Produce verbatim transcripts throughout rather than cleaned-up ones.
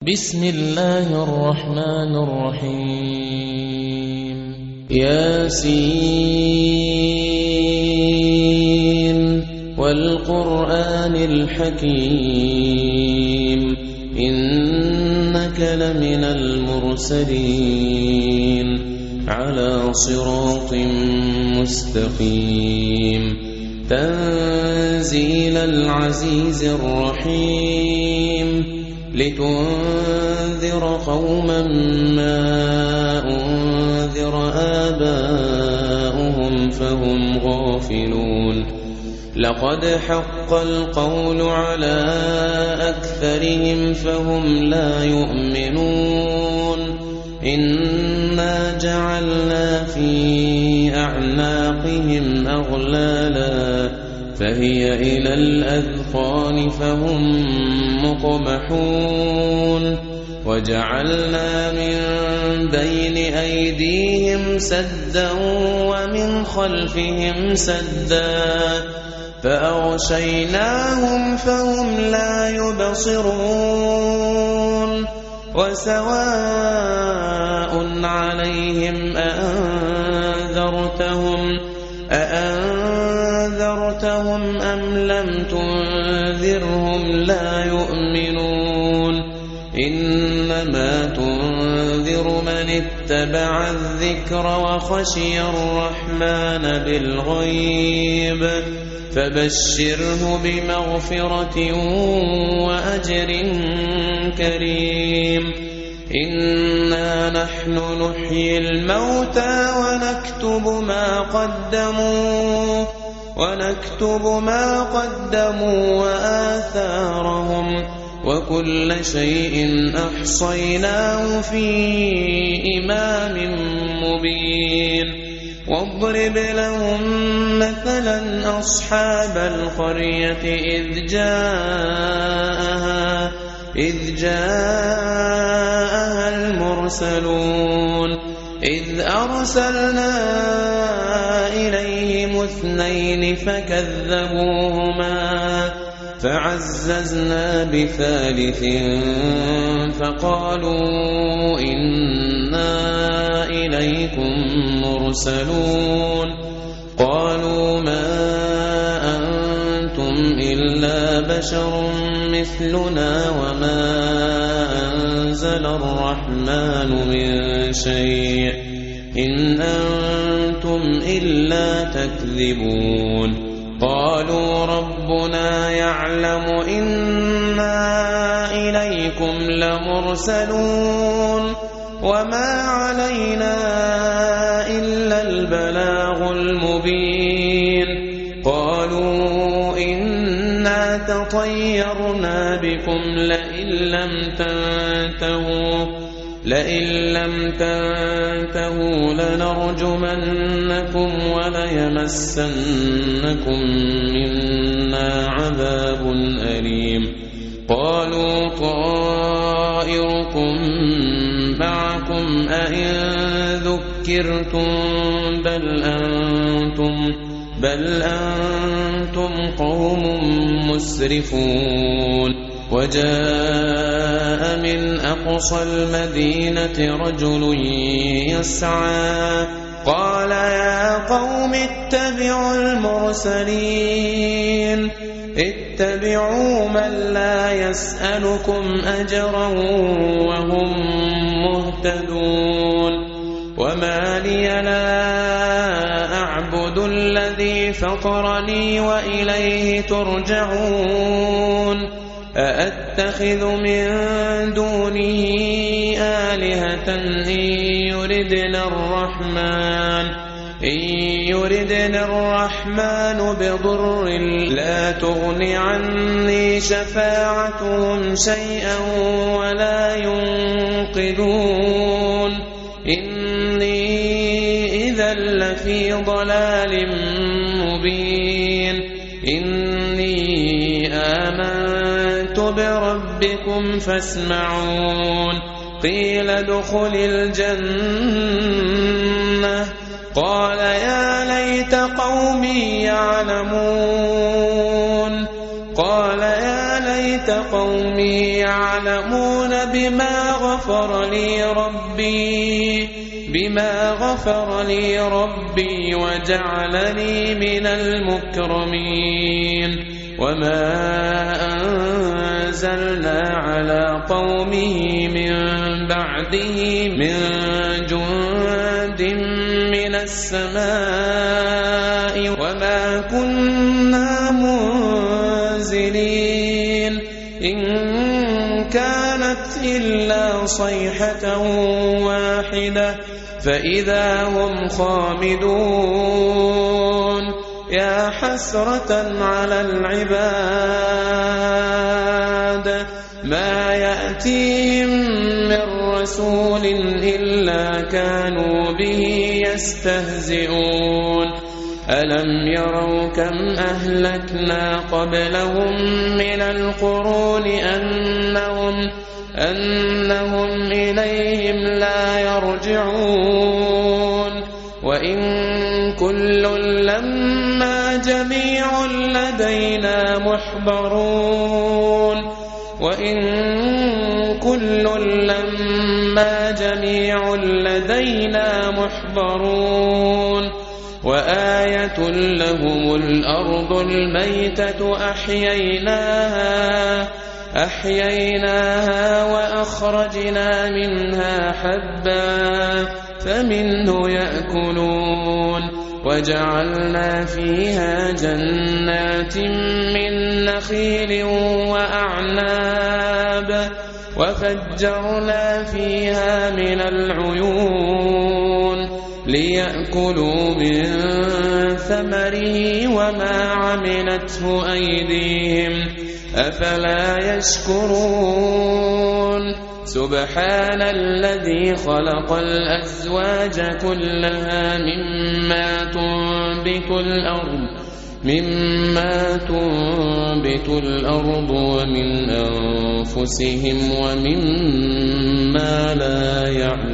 بسم الله الرحمن الرحيم ياسين والقرآن الحكيم إنك لمن المرسلين على صراط مستقيم تنزيل العزيز الرحيم لتنذر قوما ما أنذر آباؤهم فهم غافلون لقد حق القول على أكثرهم فهم لا يؤمنون إنا جعلنا في أعناقهم أغلالا فهي إلى الأذقان فهم مقمحون وجعلنا من بين أيديهم سدا ومن خلفهم سدا فأغشيناهم فهم لا يبصرون وسواء عليهم أأنذرتهم أأنذرتهم أم لم تنذرهم لا يؤمنون إنما تنذر من اتبع الذكر وخشي الرحمن بالغيب فبشره بمغفرة وأجر كريم إنا نحن نحيي الموتى ونكتب ما قدموا ونكتب ما قدموا وآثارهم وكل شيء أحصيناه في إمام مبين واضرب لهم مثلا أصحاب القرية إذ جاءها إذ جاءها المرسلون إذ أرسلنا إليهم اثنين فكذبوهما فعززنا بثالث فقالوا إنا إليكم مرسلون قالوا ما أنتم إلا بشر مثلنا وما أنزل الرحمن من شيء إن أنتم إلا تكذبون قالوا ربنا يعلم إنا إليكم لمرسلون وما علينا إلا البلاغ المبين قالوا إنا تطيرنا بكم لئن لم تنتهوا لئن لم تنتهوا لنرجمنكم وليمسنكم منا عذاب أليم قالوا طائركم معكم أئن ذكرتم بل أنتم بل أنتم قوم مسرفون وجاء من أقصى المدينة رجل يسعى قال يا قوم اتبعوا المرسلين اتبعوا من لا يسألكم أجرا وهم مهتدون وما لي لا أعبد الذي فطرني وإليه ترجعون أأتخذ من دونه آلهة إن يردنا الرحمن إن يردنا الرحمن بضر لا تغن عني شفاعتهم شيئا ولا ينقذون إني إذا لفي ضلال مبين إني آمنت بربكم فاسمعون قيل ادخل الجنة قال يا ليت قومي يعلمون قال يا ليت ليت قومي يعلمون بما غفر لي ربي بما غفر لي ربي وجعلني من المكرمين وما أنزلنا على قومه من بعده من جند من السماء وما كنا منزلين إن كانت إلا صيحة واحدة فإذا هم خامدون يا حسرة على العباد ما يأتيهم من رسول إلا كانوا به يستهزئون ألم يروا كم أهلكنا قبلهم من القرون أنهم أنهم إليهم لا يرجعون وإن كل لما جميع لدينا محضرون وإن كل لما جميع لدينا محضرون وآية لهم الأرض الميتة أحييناها أحييناها وأخرجنا منها حبا فمنه يأكلون وجعلنا فيها جنات من نخيل وأعناب وفجرنا فيها من العيون ليأكلوا من ثمره وما عملته أيديهم أفلا يشكرون سبحان الذي خلق الأزواج كلها مما تنبت الأرض مما تنبت الأرض ومن أنفسهم ومما لا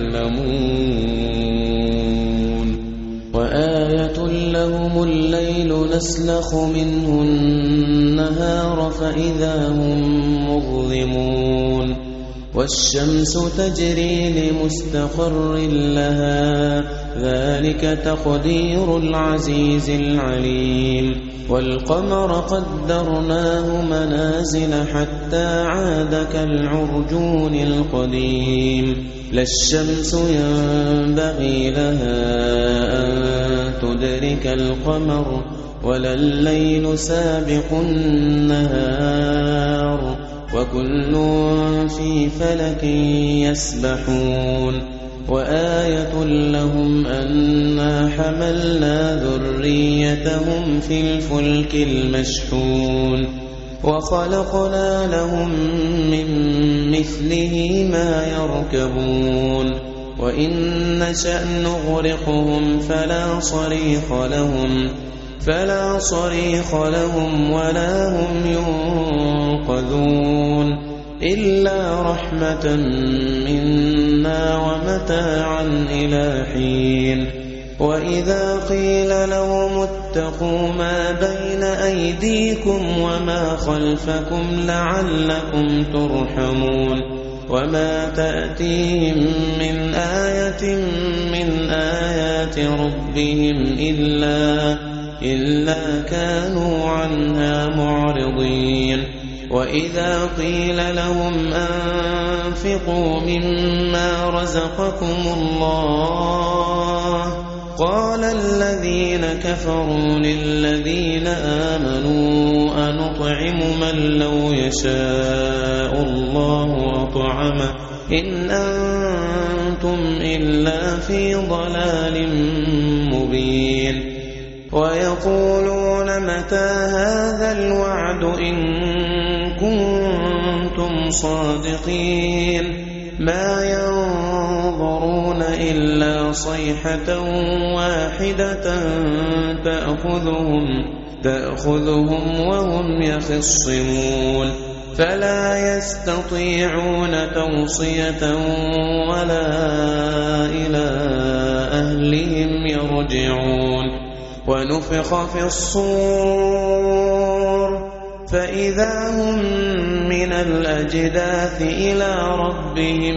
يعلمون وآية لهم الليل نسلخ منه النهار فإذا هم مظلمون والشمس تجري لمستقر لها ذلك تقدير العزيز العليم والقمر قدرناه منازل حتى عاد كالعرجون القديم لا الشمس ينبغي لها أن تدرك القمر ولا الليل سابق النهار وكل في فلك يسبحون وآية لهم أنا حملنا ذريتهم في الفلك المشحون وخلقنا لهم من مثله ما يركبون وإن نشأ نغرقهم فلا صريخ لهم فلا صريخ لهم ولا هم ينقذون إلا رحمة منا ومتاعا إلى حين وإذا قيل لهم اتقوا ما بين أيديكم وما خلفكم لعلكم ترحمون وما تأتيهم من آية من آيات ربهم إلا إلا كانوا عنها معرضين وإذا قيل لهم أنفقوا مما رزقكم الله قال الذين كفروا للذين آمنوا أنطعم من لو يشاء الله أطعمه إن أنتم إلا في ضلال مبين ويقولون متى هذا الوعد إن كنتم صادقين ما ينظرون إلا صيحة واحدة تأخذهم تأخذهم وهم يخصمون فلا يستطيعون توصية ولا إلى أهلهم يرجعون ونفخ في الصور فإذا هم من الأجداث إلى ربهم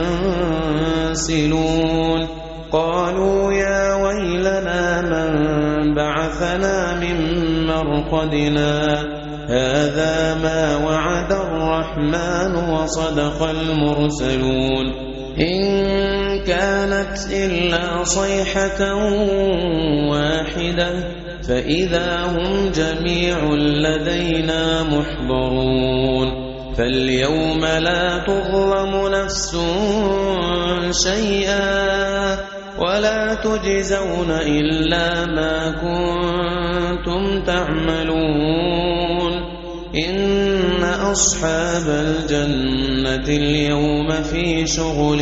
ينسلون قالوا يا ويلنا من بعثنا من مرقدنا هذا ما وعد الرحمن وصدق المرسلون إن كانت إلا صيحة واحدة فإذا هم جميع لدينا محضرون فاليوم لا تظلم نفس شيئا ولا تجزون إلا ما كنتم تعملون إن أصحاب الجنة اليوم في شغل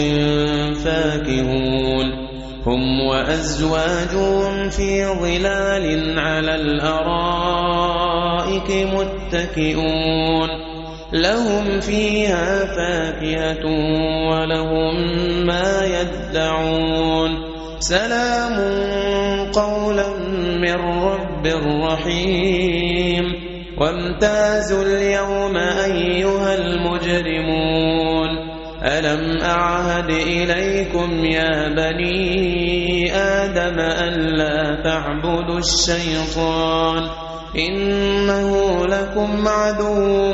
فاكهون هم وأزواجهم في ظلال على الأرائك متكئون لهم فيها فاكهة ولهم ما يدعون سلام قولا من رب رحيم وامتازوا اليوم أيها المجرمون ألم أعهد إليكم يا بني آدم ألا تعبدوا الشيطان إنه لكم عدو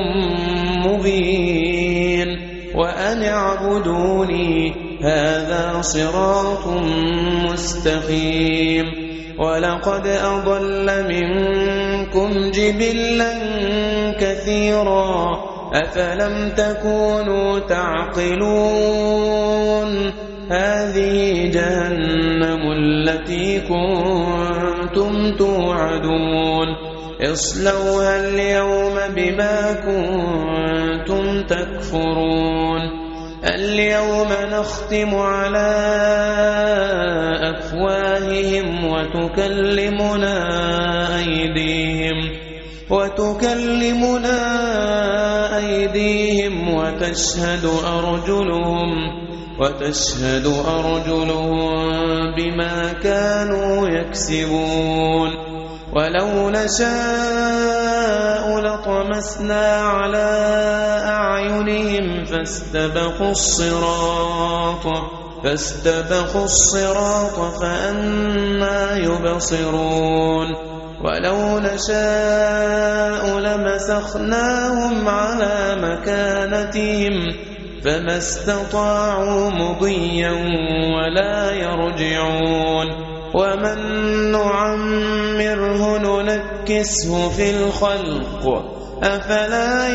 مبين وأن اعبدوني هذا صراط مستقيم ولقد أضل منكم جبلا كثيرا أفلم تكونوا تعقلون هذه جهنم التي كنتم توعدون اصلوها اليوم بما كنتم تكفرون اليوم نختم على أفواههم وتكلمنا أيديهم وتكلمنا أيديهم وتشهد أرجلهم وتشهد أرجلهم بما كانوا يكسبون ولو نشاء لطمسنا على أعينهم فاستبقوا الصراط فاستبقوا الصراط فأنى يبصرون ولو نشاء لمسخناهم على مكانتهم فما استطاعوا مضيا ولا يرجعون ومن نعمره ننكسه في الخلق أفلا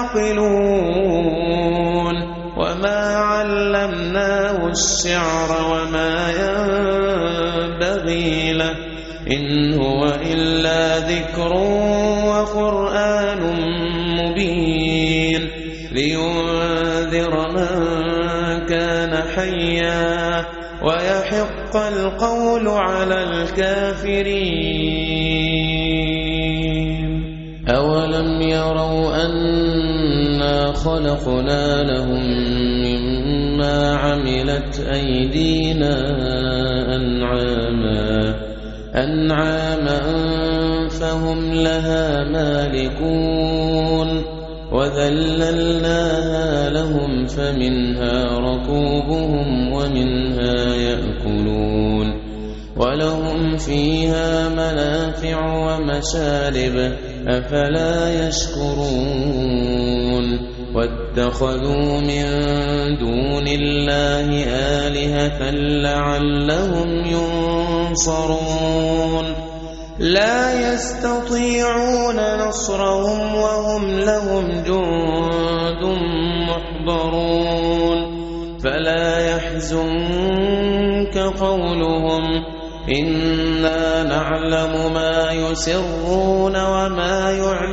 يعقلون وما علمناه الشعر وما ينبغي له إن هو إلا ذكر وقرآن مبين لينذر من كان حيا ويحق القول على الكافرين أولم يروا أنا خلقنا لهم مما عملت أيدينا أنعاما أنعاما فهم لها مالكون وذللناها لهم فمنها ركوبهم ومنها يأكلون ولهم فيها منافع ومشارب أفلا يشكرون واتخذوا من دون الله آلهة لعلهم ينصرون لا يستطيعون نصرهم وهم لهم جند محضرون فلا يحزنك قولهم إنا نعلم ما يسرون وما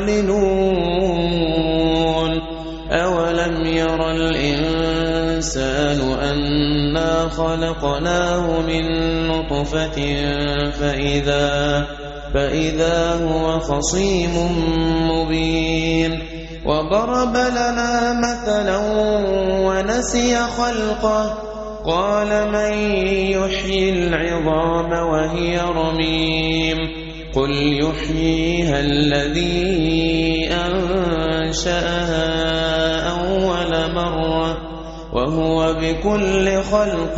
يعلنون أولم ير الإنسان أنا خلقناه من نطفة فإذا, فإذا هو خصيم مبين وضرب لنا مثلا ونسي خلقه قال من يحيي العظام وهي رميم قل يحييها الذي أنشأها أول مرة وهو بكل خلق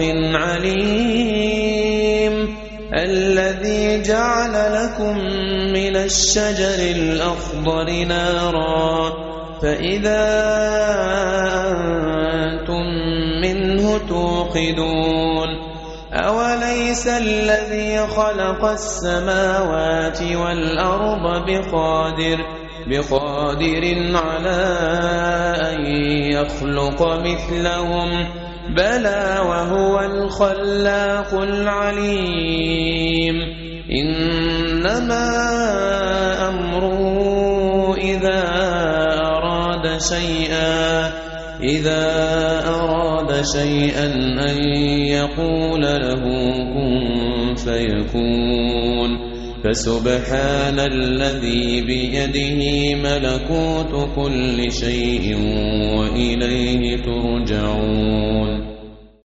عليم الذي جعل لكم من الشجر الأخضر نارا فإذا أنتم منه توقدون أوليس الذي خلق السماوات والأرض بقادر بقادر على أن يخلق مثلهم بلى وهو الخلاق العليم إنما أمره إذا أراد شيئا إذا أراد شيئا أن يقول له كن فيكون فسبحان الذي بيده ملكوت كل شيء وإليه ترجعون